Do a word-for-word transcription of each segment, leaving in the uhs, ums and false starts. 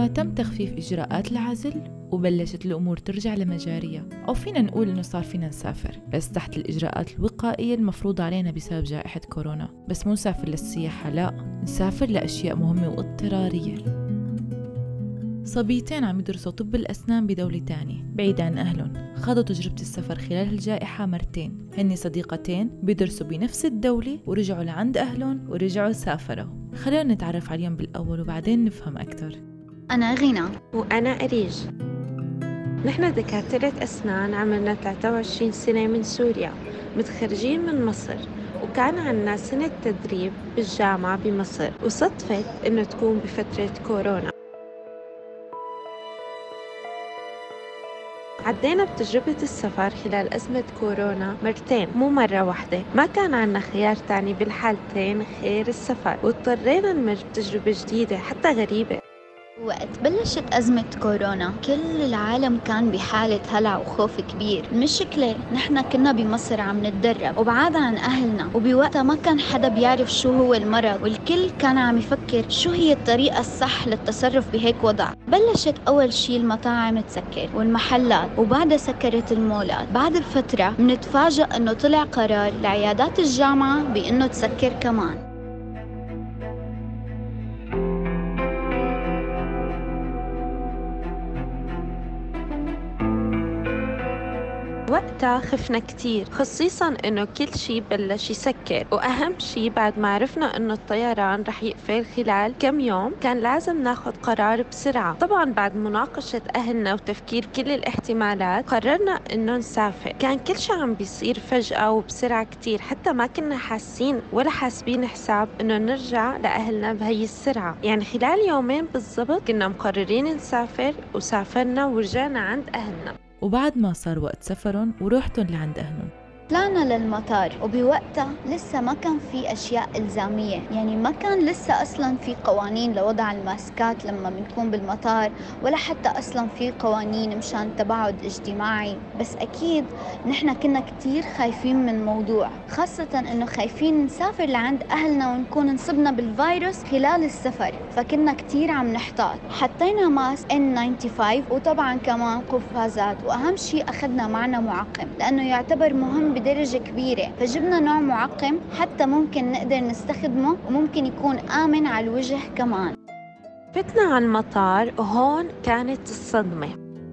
لما تم تخفيف إجراءات العزل وبلشت الأمور ترجع لمجاريها، أو فينا نقول إنه صار فينا نسافر بس تحت الإجراءات الوقائية المفروضة علينا بسبب جائحة كورونا. بس مو نسافر للسياحة، لا، نسافر لأشياء مهمة واضطرارية. صبيتين عم يدرسوا طب الأسنان بدولة تانية بعيد عن أهلهم، خاضوا تجربة السفر خلال الجائحة مرتين. هني صديقتين بيدرسوا بنفس الدولة ورجعوا لعند أهلهم ورجعوا سافروا. خلينا نتعرف عليهم بالأول وبعدين نفهم أكتر. أنا غنى. وأنا أريج. نحن دكاترة أسنان، عملنا ثلاثة وعشرين سنة من سوريا، متخرجين من مصر، وكان عنا سنة تدريب بالجامعة بمصر، وصدفت إنه تكون بفترة كورونا. عدينا بتجربة السفر خلال أزمة كورونا مرتين، مو مرة واحدة. ما كان عنا خيار تاني بالحالتين غير السفر، واضطرينا نمر بتجربة جديدة حتى غريبة. وقت بلشت أزمة كورونا كل العالم كان بحالة هلع وخوف كبير. المشكلة نحن كنا بمصر عم نتدرب وبعاد عن أهلنا، وبوقتها ما كان حدا بيعرف شو هو المرض، والكل كان عم يفكر شو هي الطريقة الصح للتصرف بهيك وضع. بلشت أول شي المطاعم تسكر والمحلات، وبعدها سكرت المولات. بعد الفترة منتفاجأ أنه طلع قرار لعيادات الجامعة بأنه تسكر كمان. وقتها خفنا كتير، خصيصاً إنه كل شي بلش يسكر، وأهم شي بعد ما عرفنا إنه الطيران رح يقفل خلال كم يوم كان لازم ناخد قرار بسرعة. طبعاً بعد مناقشة أهلنا وتفكير كل الاحتمالات قررنا إنه نسافر. كان كل شي عم بيصير فجأة وبسرعة كتير، حتى ما كنا حاسين ولا حاسبين حساب إنه نرجع لأهلنا بهي السرعة. يعني خلال يومين بالضبط كنا مقررين نسافر، وسافرنا ورجعنا عند أهلنا. وبعد ما صار وقت سفرهم ورحتهم لعند أهلهم، طلعنا للمطار، وبوقتها لسه ما كان في أشياء إلزامية. يعني ما كان لسه أصلاً في قوانين لوضع الماسكات لما بنكون بالمطار، ولا حتى أصلاً في قوانين مشان تباعد اجتماعي. بس أكيد نحن كنا كتير خايفين من الموضوع، خاصة إنه خايفين نسافر لعند أهلنا ونكون نصبنا بالفيروس خلال السفر، فكنا كتير عم نحتاط. حطينا ماسك إن خمسة وتسعين، وطبعاً كمان قفازات، وأهم شيء أخذنا معنا معقم لأنه يعتبر مهم بدرجة كبيرة، فجبنا نوع معقم حتى ممكن نقدر نستخدمه وممكن يكون آمن على الوجه كمان. فتنا على المطار، وهون كانت الصدمة.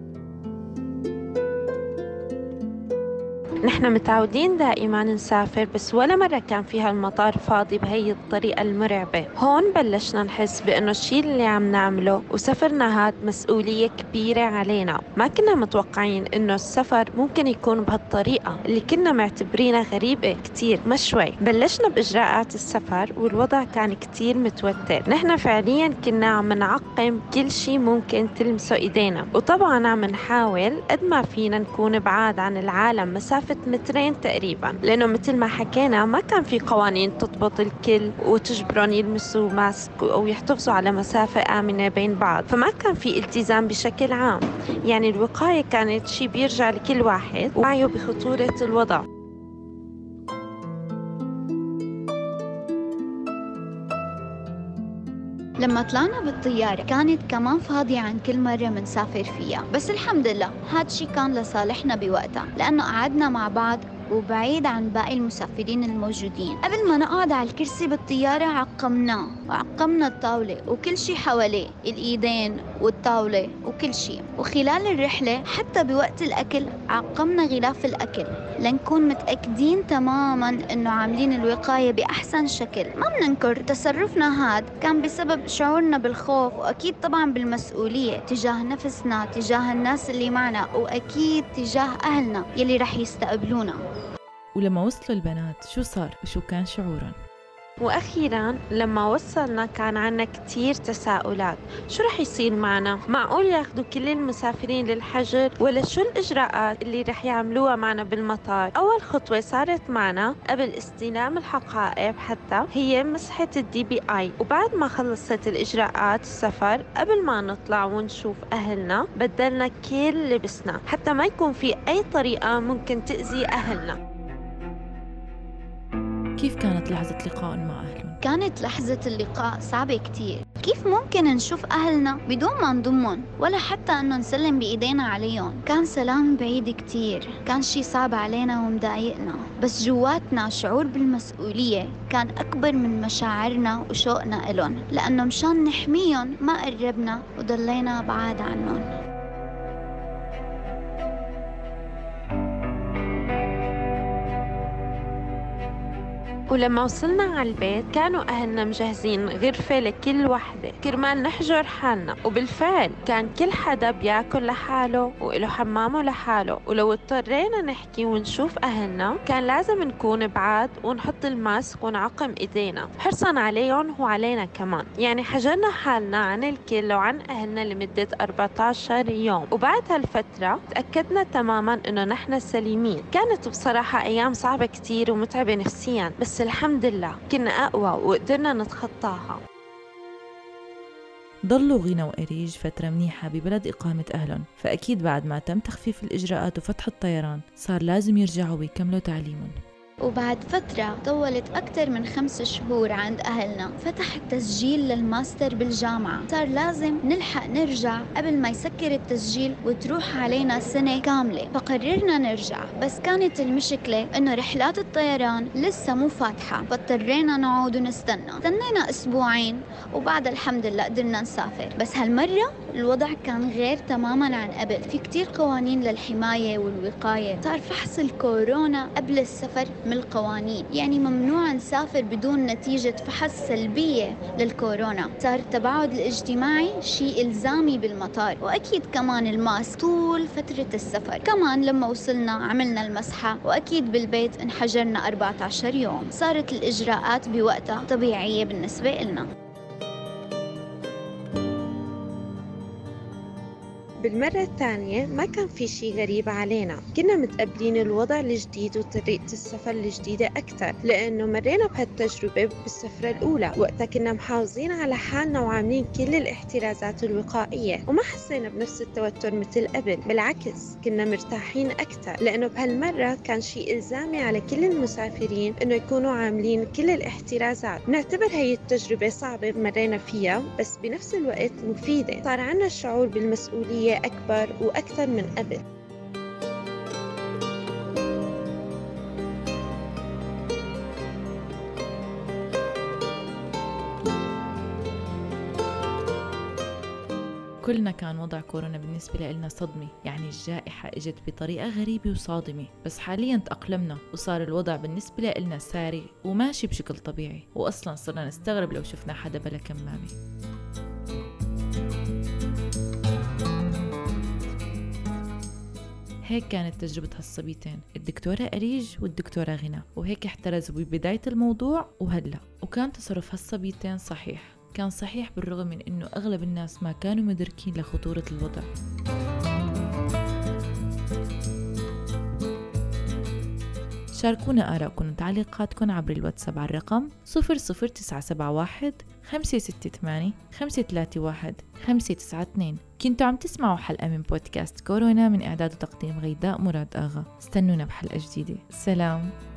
نحن متعودين دائما نسافر، بس ولا مرة كان فيها المطار فاضي بهي الطريقة المرعبة. هون بلشنا نحس بأنه الشيء اللي عم نعمله وسفرنا هاد مسؤولية كبيرة علينا. ما كنا متوقعين أنه السفر ممكن يكون بهالطريقة اللي كنا معتبرينها غريبة كتير. ما شوي بلشنا بإجراءات السفر، والوضع كان كتير متوتر. نحن فعليا كنا عم نعقم كل شيء ممكن تلمسه إيدينا، وطبعا عم نحاول قد ما فينا نكون بعاد عن العالم مسافة مترين تقريبا، لأنه مثل ما حكينا ما كان في قوانين تضبط الكل وتجبرهم يلمسوا ماسك أو يحتفظوا على مسافة آمنة بين بعض، فما كان في التزام بشكل عام. يعني الوقاية كانت شيء بيرجع لكل واحد ووعيه بخطورة الوضع. لما طلعنا بالطيارة كانت كمان فاضية عن كل مرة منسافر فيها، بس الحمد لله هاد شي كان لصالحنا بوقتها، لأنه قعدنا مع بعض وبعيد عن باقي المسافرين الموجودين. قبل ما نقعد على الكرسي بالطيارة عقمناه، وعقمنا الطاولة وكل شي حواليه، الإيدين والطاولة وكل شي. وخلال الرحلة حتى بوقت الأكل عقمنا غلاف الأكل لنكون متأكدين تماماً إنه عاملين الوقاية بأحسن شكل. ما بننكر تصرفنا هاد كان بسبب شعورنا بالخوف، وأكيد طبعاً بالمسؤولية تجاه نفسنا، تجاه الناس اللي معنا، وأكيد تجاه أهلنا يلي رح يستقبلونا. ولما وصلوا البنات شو صار وشو كان شعورهم؟ وأخيراً لما وصلنا كان عنا كتير تساؤلات. شو رح يصير معنا؟ معقول ياخدوا كل المسافرين للحجر؟ ولا شو الإجراءات اللي رح يعملوها معنا بالمطار؟ أول خطوة صارت معنا قبل استلام الحقائب حتى هي مسحة الدي بي آي. وبعد ما خلصت الإجراءات السفر قبل ما نطلع ونشوف أهلنا بدلنا كل لبسنا حتى ما يكون في أي طريقة ممكن تأذي أهلنا. كيف كانت لحظة لقائهم مع أهلهم؟ كانت لحظة اللقاء صعبة كتير. كيف ممكن نشوف أهلنا بدون ما نضمهم ولا حتى أنه نسلم بإيدينا عليهم؟ كان سلام بعيد كتير، كان شي صعب علينا ومضايقنا، بس جواتنا شعور بالمسؤولية كان أكبر من مشاعرنا وشوقنا إلهم، لأنه مشان نحميهم ما قربنا وضلينا بعاد عنهم. ولما وصلنا على البيت كانوا أهلنا مجهزين غرفة لكل وحدة كرمال نحجر حالنا، وبالفعل كان كل حدا بياكل لحاله وإله حمامه لحاله، ولو اضطرينا نحكي ونشوف أهلنا كان لازم نكون بعاد ونحط الماسك ونعقم إيدينا حرصا عليهم وعلينا كمان. يعني حجرنا حالنا عن الكل وعن أهلنا لمدة أربعة عشر يوم، وبعد هالفترة تأكدنا تماما إنه نحن سليمين. كانت بصراحة أيام صعبة كتير ومتعبة نفسيا، بس الحمد لله كنا أقوى وقدرنا نتخطاها. ضلوا غنى وأريج فترة منيحة ببلد إقامة أهلهم، فأكيد بعد ما تم تخفيف الإجراءات وفتح الطيران صار لازم يرجعوا ويكملوا تعليمهم. وبعد فترة طولت أكثر من خمس شهور عند أهلنا فتح التسجيل للماستر بالجامعة، صار لازم نلحق نرجع قبل ما يسكر التسجيل وتروح علينا سنة كاملة، فقررنا نرجع. بس كانت المشكلة إنه رحلات الطيران لسه مو فاتحة، فاضطرينا نعود ونستنى. استنينا أسبوعين وبعد الحمد لله قدرنا نسافر. بس هالمرة الوضع كان غير تماما عن قبل، في كتير قوانين للحماية والوقاية. صار فحص الكورونا قبل السفر من القوانين، يعني ممنوع نسافر بدون نتيجة فحص سلبية للكورونا. صار التباعد الاجتماعي شيء إلزامي بالمطار، وأكيد كمان الماسك طول فترة السفر. كمان لما وصلنا عملنا المسحة، وأكيد بالبيت انحجرنا أربعة عشر يوم. صارت الإجراءات بوقتها طبيعية بالنسبة لنا. بالمرة الثانية ما كان في شي غريب علينا، كنا متقبلين الوضع الجديد وطريقة السفر الجديدة أكثر، لأنه مرينا بهالتجربة بالسفرة الأولى. وقتها كنا محافظين على حالنا وعاملين كل الاحترازات الوقائية، وما حسينا بنفس التوتر مثل قبل، بالعكس كنا مرتاحين أكثر، لأنه بهالمرة كان شي إلزامي على كل المسافرين إنه يكونوا عاملين كل الاحترازات. نعتبر هاي التجربة صعبة مرينا فيها، بس بنفس الوقت مفيدة. صار عنا الشعور بالمسؤولية أكبر وأكثر من قبل. كلنا كان وضع كورونا بالنسبة لنا صدمة، يعني الجائحة اجت بطريقة غريبة وصادمة، بس حاليا تأقلمنا وصار الوضع بالنسبة لنا ساري وماشي بشكل طبيعي، وأصلا صرنا نستغرب لو شفنا حدا بلا كمامة. هيك كانت تجربة هالصبيتين، الدكتورة أريج والدكتورة غنى، وهيك احترزوا ببداية الموضوع وهلأ. وكان تصرف هالصبيتين صحيح، كان صحيح بالرغم من إنه أغلب الناس ما كانوا مدركين لخطورة الوضع. شاركونا آراءكم وتعليقاتكم عبر الواتساب على الرقم صفر صفر تسعة سبعة واحد خمسة ستة ثمانية خمسة ثلاثة واحد خمسة تسعة اثنين. كنتوا عم تسمعوا حلقة من بودكاست كورونا من إعداد وتقديم غيداء مراد آغا. استنونا بحلقة جديدة. سلام.